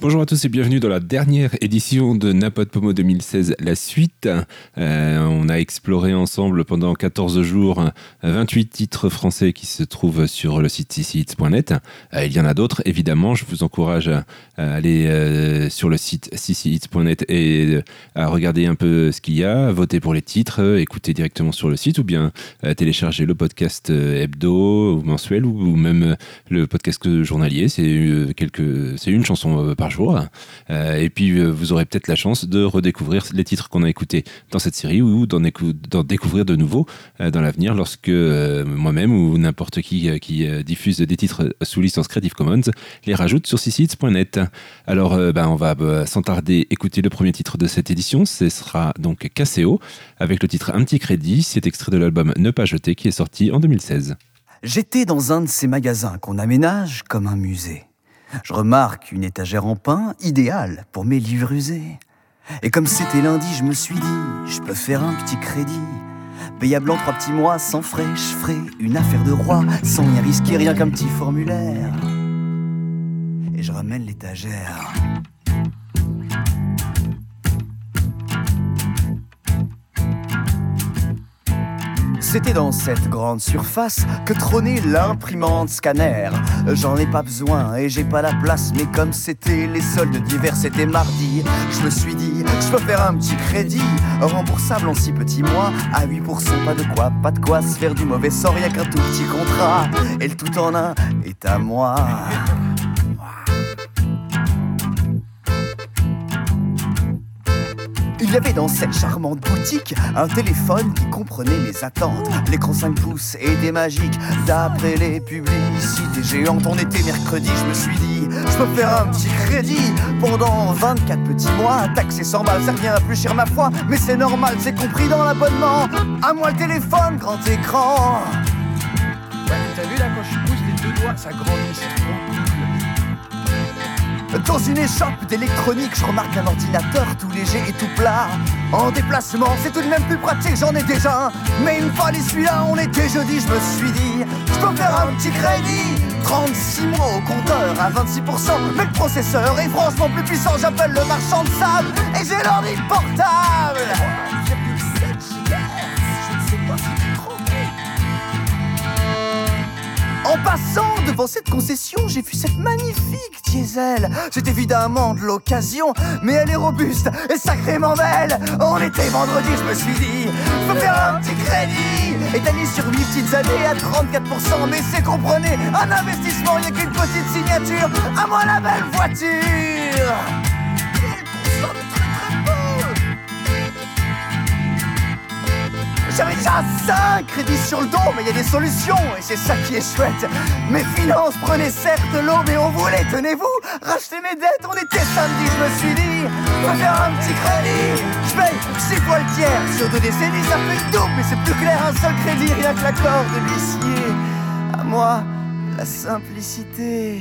Bonjour à tous et bienvenue dans la dernière édition de NaPodPoMo 2016, la suite. On a exploré ensemble pendant 14 jours 28 titres français qui se trouvent sur le site cchits.net. Il y en a d'autres, évidemment. Je vous encourage à aller sur le site cchits.net et à regarder un peu ce qu'il y a, voter pour les titres, écouter directement sur le site ou bien télécharger le podcast hebdo ou mensuel ou même le podcast journalier. C'est une chanson par jour. Et puis vous aurez peut-être la chance de redécouvrir les titres qu'on a écoutés dans cette série ou d'en découvrir de nouveaux dans l'avenir lorsque moi-même ou n'importe qui diffuse des titres sous licence Creative Commons les rajoute sur cchits.net. Alors on va sans tarder écouter le premier titre de cette édition. Ce sera donc KCO avec le titre Un petit crédit. C'est extrait de l'album Ne pas jeter qui est sorti en 2016. J'étais dans un de ces magasins qu'on aménage comme un musée. Je remarque une étagère en pin, idéale pour mes livres usés. Et comme c'était lundi, je me suis dit, je peux faire un petit crédit. Payable en 3 petits mois, sans frais, je ferai une affaire de roi, sans rien risquer, rien qu'un petit formulaire. Et je ramène l'étagère. C'était dans cette grande surface que trônait l'imprimante scanner. J'en ai pas besoin et j'ai pas la place, mais comme c'était les soldes d'hiver, c'était mardi. Je me suis dit, je peux faire un petit crédit, remboursable en 6 petits mois, à 8%, pas de quoi se faire du mauvais sort, rien qu'un tout petit contrat. Et le tout en un est à moi. Il y avait dans cette charmante boutique un téléphone qui comprenait mes attentes. L'écran 5 pouces était magique, d'après les publicités géantes. On était mercredi, je me suis dit, je peux faire un petit crédit pendant 24 petits mois. Taxé 100 balles, ça revient plus cher ma foi, mais c'est normal, c'est compris dans l'abonnement. À moi le téléphone, grand écran. Ouais, t'as vu là, quand je pousse les deux doigts, ça grandit, ça grandit. Dans une échoppe d'électronique, je remarque un ordinateur tout léger et tout plat. En déplacement, c'est tout de même plus pratique, j'en ai déjà un. Mais une fois celui-là, on était jeudi, je me suis dit, je peux faire un petit crédit. 36 mois au compteur à 26%, mais le processeur est franchement plus puissant. J'appelle le marchand de sable et j'ai l'ordi portable. 3,7 GHz, je ne sais pas si tu te trompes. En passant devant cette concession, j'ai vu cette magnifique diesel. C'est évidemment de l'occasion, mais elle est robuste et sacrément belle. On était vendredi, je me suis dit, je peux faire un petit crédit. Étalé sur 8 petites années à 34%, mais c'est, comprenez, un investissement, y'a qu'une petite signature. À moi la belle voiture. J'avais déjà 5 crédits sur le dos, mais il y a des solutions, et c'est ça qui est chouette. Mes finances prenaient certes l'eau, mais on voulait, tenez-vous, racheter mes dettes. On était samedi, je me suis dit, je vais faire un petit crédit. Je paye 6 fois le tiers, sur 2 décennies, ça fait une double, mais c'est plus clair, un seul crédit, rien que l'accord de l'huissier. À moi, la simplicité.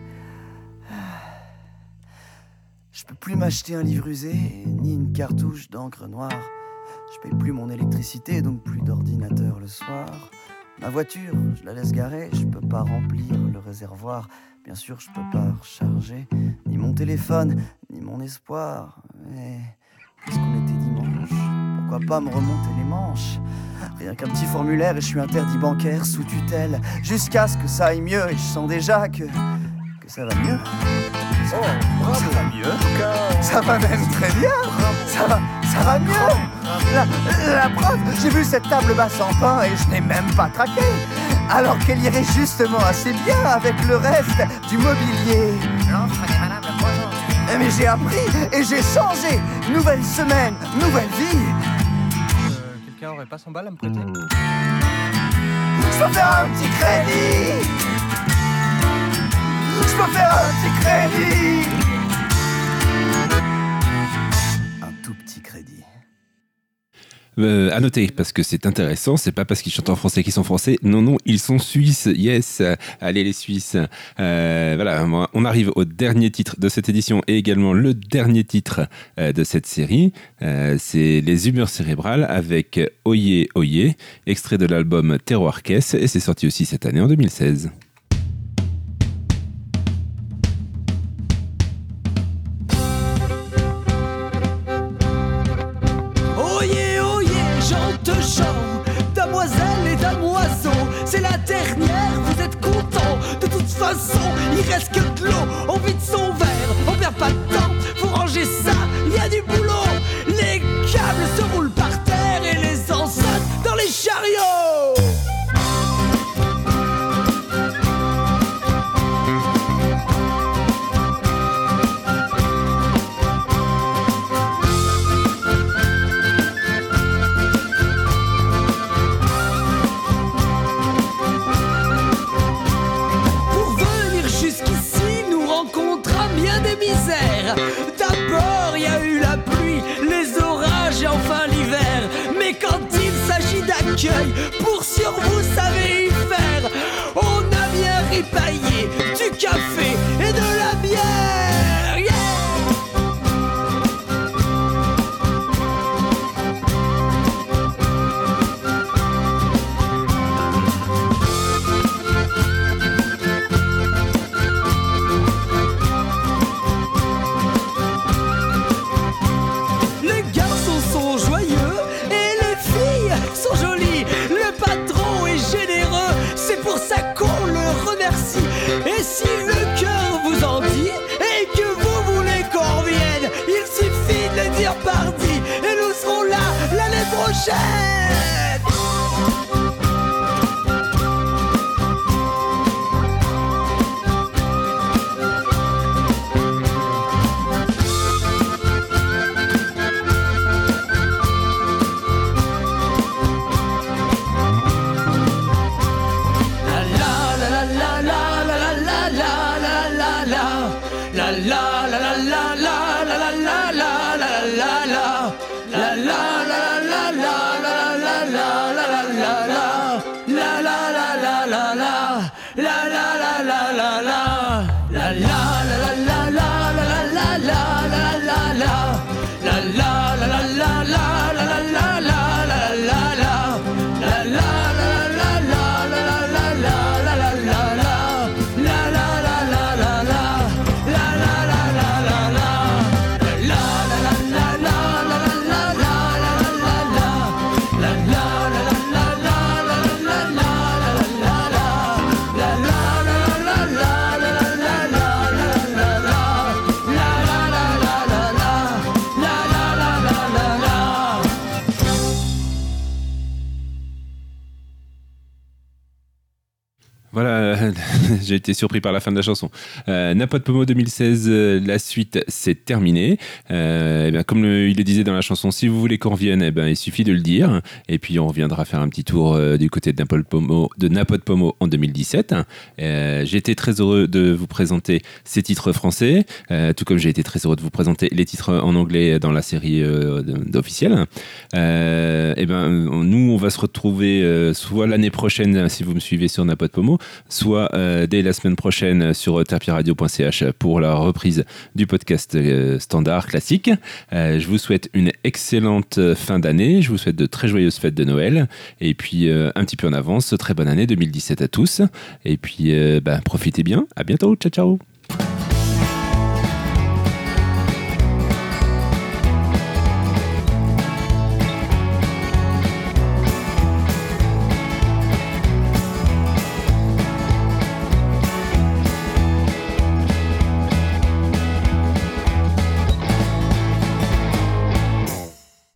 Je peux plus m'acheter un livre usé, ni une cartouche d'encre noire. Je paye plus mon électricité, donc plus d'ordinateur le soir. Ma voiture, je la laisse garer, je peux pas remplir le réservoir. Bien sûr, je peux pas recharger ni mon téléphone, ni mon espoir. Mais puisqu'on était dimanche, pourquoi pas me remonter les manches? Rien qu'un petit formulaire et je suis interdit bancaire sous tutelle. Jusqu'à ce que ça aille mieux et je sens déjà que ça va mieux. Oh, bravo. Ça va mieux. Ça va même très bien. Ça va mieux. La preuve, j'ai vu cette table basse en pain et je n'ai même pas craqué. Alors qu'elle irait justement assez bien avec le reste du mobilier. Mais j'ai appris et j'ai changé. Nouvelle semaine, nouvelle vie. Quelqu'un aurait pas 100 balles à me prêter? Je peux faire un petit crédit. Je peux faire un petit crédit. Un tout petit crédit. À noter, parce que c'est intéressant, c'est pas parce qu'ils chantent en français qu'ils sont français. Non, ils sont suisses. Yes, allez les Suisses. Voilà, on arrive au dernier titre de cette édition et également le dernier titre de cette série. C'est Les Humeurs Cérébrales avec Oyez, Oyez, extrait de l'album Terroir Caisse, et c'est sorti aussi cette année en 2016. boisson, il reste que de l'eau. On vide son verre, on perd pas de temps. Faut ranger ça, y a du boulot. Les câbles se roulent par terre et les enceintes dans les chariots. D'abord il y a eu la pluie, les orages et enfin l'hiver. Mais quand il s'agit d'accueil, pour sûr vous savez y faire. On a bien ripaillé du café et de la bière, yeah. Et si le cœur vous en dit et que vous voulez qu'on revienne, il suffit de le dire parti et nous serons là l'année prochaine. Voilà, j'ai été surpris par la fin de la chanson. Napote Pomo 2016, la suite, c'est terminé. Eh bien, comme il le disait dans la chanson, si vous voulez qu'on revienne, eh bien, il suffit de le dire. Et puis, on reviendra faire un petit tour du côté de Napote Pomo en 2017. J'ai été très heureux de vous présenter ces titres français, tout comme j'ai été très heureux de vous présenter les titres en anglais dans la série officielle. Eh ben, nous, on va se retrouver soit l'année prochaine, si vous me suivez sur Napote Pomo, soit dès la semaine prochaine sur terpiradio.ch pour la reprise du podcast standard classique. Je vous souhaite une excellente fin d'année, je vous souhaite de très joyeuses fêtes de Noël et puis un petit peu en avance, très bonne année 2017 à tous et puis profitez bien, à bientôt, ciao ciao.